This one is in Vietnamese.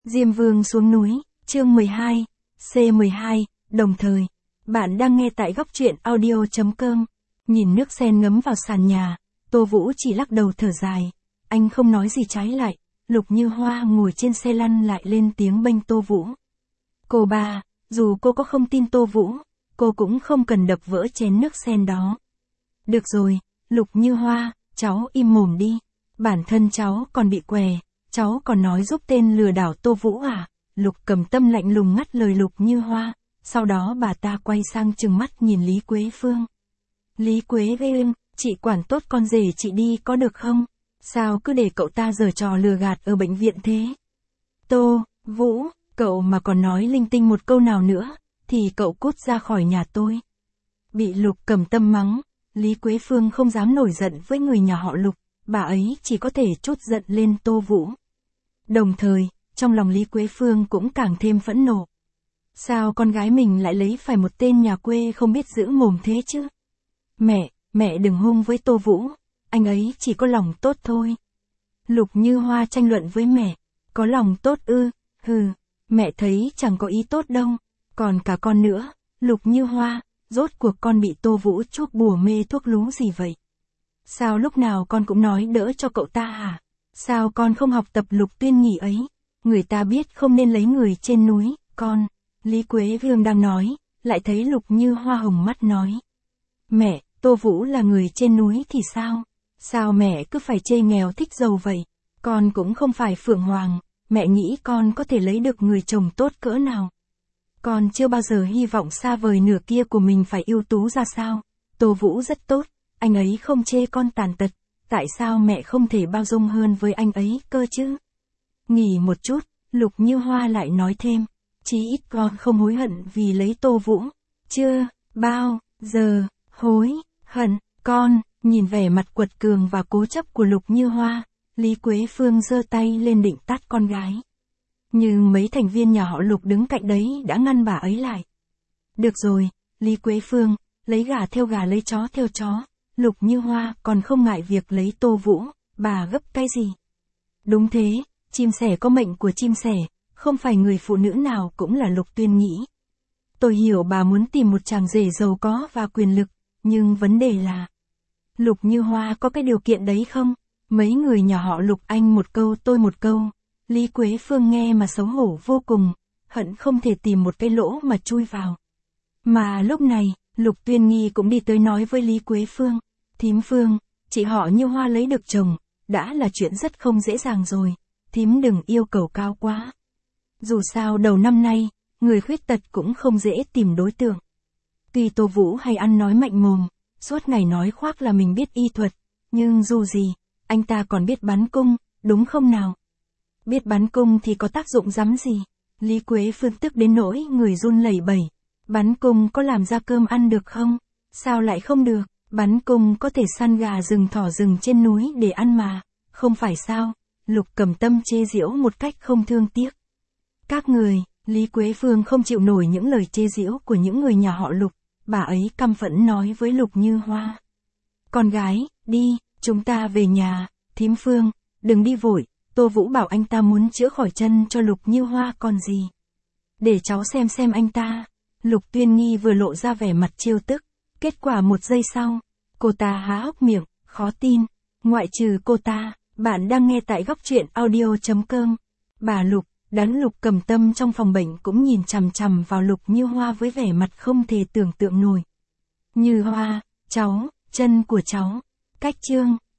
Diêm Vương xuống núi, chương 12, C12, đồng thời. Bạn đang nghe tại góc truyện audio.com. Nhìn nước sen ngấm vào sàn nhà, Tô Vũ chỉ lắc đầu thở dài. Anh không nói gì trái lại, Lục Như Hoa ngồi trên xe lăn lại lên tiếng bênh Tô Vũ. Cô ba, dù cô có không tin Tô Vũ, cô cũng không cần đập vỡ chén nước sen đó. Được rồi, Lục Như Hoa, cháu im mồm đi. Bản thân cháu còn bị què, cháu còn nói giúp tên lừa đảo Tô Vũ à? Lục Cầm Tâm lạnh lùng ngắt lời Lục Như Hoa, sau đó bà ta quay sang trừng mắt nhìn Lý Quế Phương. Lý Quế Phương, chị quản tốt con rể chị đi có được không? Sao cứ để cậu ta giở trò lừa gạt ở bệnh viện thế? Tô Vũ, cậu mà còn nói linh tinh một câu nào nữa, thì cậu cút ra khỏi nhà tôi. Bị Lục Cầm Tâm mắng, Lý Quế Phương không dám nổi giận với người nhà họ Lục, bà ấy chỉ có thể trút giận lên Tô Vũ. Đồng thời, trong lòng Lý Quế Phương cũng càng thêm phẫn nộ. Sao con gái mình lại lấy phải một tên nhà quê không biết giữ mồm thế chứ? Mẹ đừng hung với Tô Vũ, anh ấy chỉ có lòng tốt thôi. Lục Như Hoa tranh luận với mẹ, có lòng tốt ư? Hừ, mẹ thấy chẳng có ý tốt đâu, còn cả con nữa. Lục Như Hoa, rốt cuộc con bị Tô Vũ chuốc bùa mê thuốc lú gì vậy? Sao lúc nào con cũng nói đỡ cho cậu ta hả? Sao con không học tập Lục Tuyên Nhỉ ấy? Người ta biết không nên lấy người trên núi, con. Lý Quế Phương đang nói, lại thấy Lục Như Hoa hồng mắt nói. Mẹ, Tô Vũ là người trên núi thì sao? Sao mẹ cứ phải chê nghèo thích giàu vậy? Con cũng không phải Phượng Hoàng, mẹ nghĩ con có thể lấy được người chồng tốt cỡ nào? Con chưa bao giờ hy vọng xa vời nửa kia của mình phải ưu tú ra sao? Tô Vũ rất tốt, anh ấy không chê con tàn tật, tại sao mẹ không thể bao dung hơn với anh ấy cơ chứ? Nghỉ một chút, Lục Như Hoa lại nói thêm, chí ít con không hối hận vì lấy Tô Vũ. Chưa bao giờ hối hận. Con, nhìn vẻ mặt quật cường và cố chấp của Lục Như Hoa, Lý Quế Phương giơ tay lên định tát con gái. Nhưng mấy thành viên nhà họ Lục đứng cạnh đấy đã ngăn bà ấy lại. Được rồi, Lý Quế Phương, lấy gà theo gà lấy chó theo chó. Lục Như Hoa còn không ngại việc lấy Tô Vũ, bà gấp cái gì? Đúng thế, chim sẻ có mệnh của chim sẻ, không phải người phụ nữ nào cũng là Lục Tuyên nghĩ. Tôi hiểu bà muốn tìm một chàng rể giàu có và quyền lực, nhưng vấn đề là Lục Như Hoa có cái điều kiện đấy không? Mấy người nhà họ Lục anh một câu tôi một câu, Lý Quế Phương nghe mà xấu hổ vô cùng, hận không thể tìm một cái lỗ mà chui vào. Mà lúc này, Lục Tuyên Nghi cũng đi tới nói với Lý Quế Phương, thím Phương, chị họ Như Hoa lấy được chồng, đã là chuyện rất không dễ dàng rồi, thím đừng yêu cầu cao quá. Dù sao đầu năm nay, người khuyết tật cũng không dễ tìm đối tượng. Tuy Tô Vũ hay ăn nói mạnh mồm, suốt ngày nói khoác là mình biết y thuật, nhưng dù gì, anh ta còn biết bắn cung, đúng không nào? Biết bắn cung thì có tác dụng rắm gì? Lý Quế Phương tức đến nỗi người run lẩy bẩy. Bắn cung có làm ra cơm ăn được không? Sao lại không được? Bắn cung có thể săn gà rừng thỏ rừng trên núi để ăn mà, không phải sao? Lục Cầm Tâm chê giễu một cách không thương tiếc. Các người, Lý Quế Phương không chịu nổi những lời chê giễu của những người nhà họ Lục, bà ấy căm phẫn nói với Lục Như Hoa. Con gái, đi, chúng ta về nhà, thím Phương, đừng đi vội, Tô Vũ bảo anh ta muốn chữa khỏi chân cho Lục Như Hoa còn gì. Để cháu xem anh ta. Lục Tuyên Nghi vừa lộ ra vẻ mặt trêu tức, kết quả một giây sau, cô ta há hốc miệng, khó tin, ngoại trừ cô ta, bạn đang nghe tại góc truyện audio.com. Bà Lục, đám Lục Cầm Tâm trong phòng bệnh cũng nhìn chằm chằm vào Lục Như Hoa với vẻ mặt không thể tưởng tượng nổi. Như Hoa, cháu, chân của cháu, cách chương.